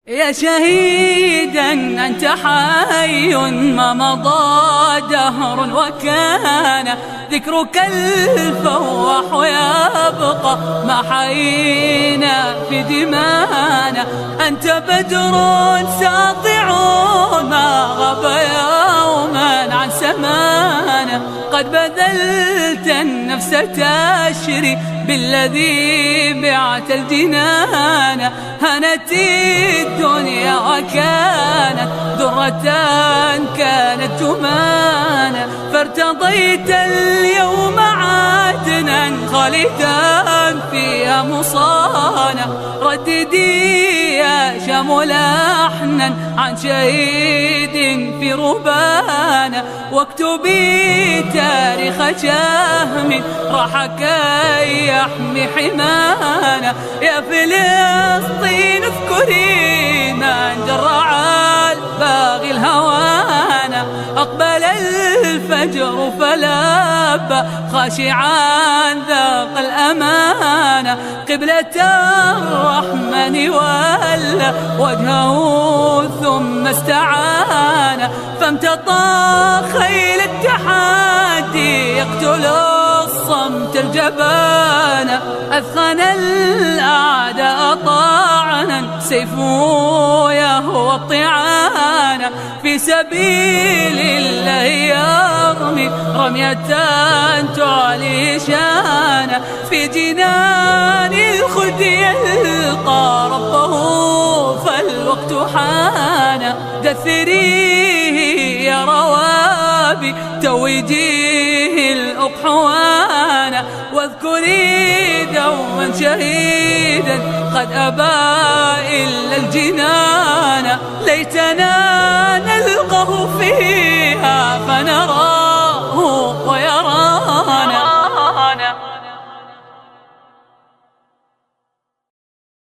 يا شهيدا أنت حي ما مضى دهر وكان ذكرك الفواح يبقى ما حيينا في دمانا. أنت بدر ساطع ما غاب يوما عن سمانا. قد بذلت النفس تشري بالذي بعت الجنان. هنت الدنيا وكانت درة كانت تمانا. فارتضيت اليوم عدنا خالدا فيها مصانا. رددي يا شام لحنا عن شهيد في ربانا. واكتبي تاريخ شهم راح كي يحمي حمانا. يا فلسطين اذكري من جرع الباغي الهوانا. أقبل الفجر فلبى خاشعا ذاق الأمانة. قبلة الرحمن ولى وجهه ثم استعان. فامتطى خيل التحدي يقتل الصمت الجبان. أثخن الأعداء طعنا سيفه يهوى الطعان. في سبيل الله يرمي رمية تعلي شانا. في جنان الخلد يلقى ربه فالوقت حان. دثريه يا روابي توجيه الأقحوان. واذكري دوما شهيدا قد أبى إلا الجنان. ليتنا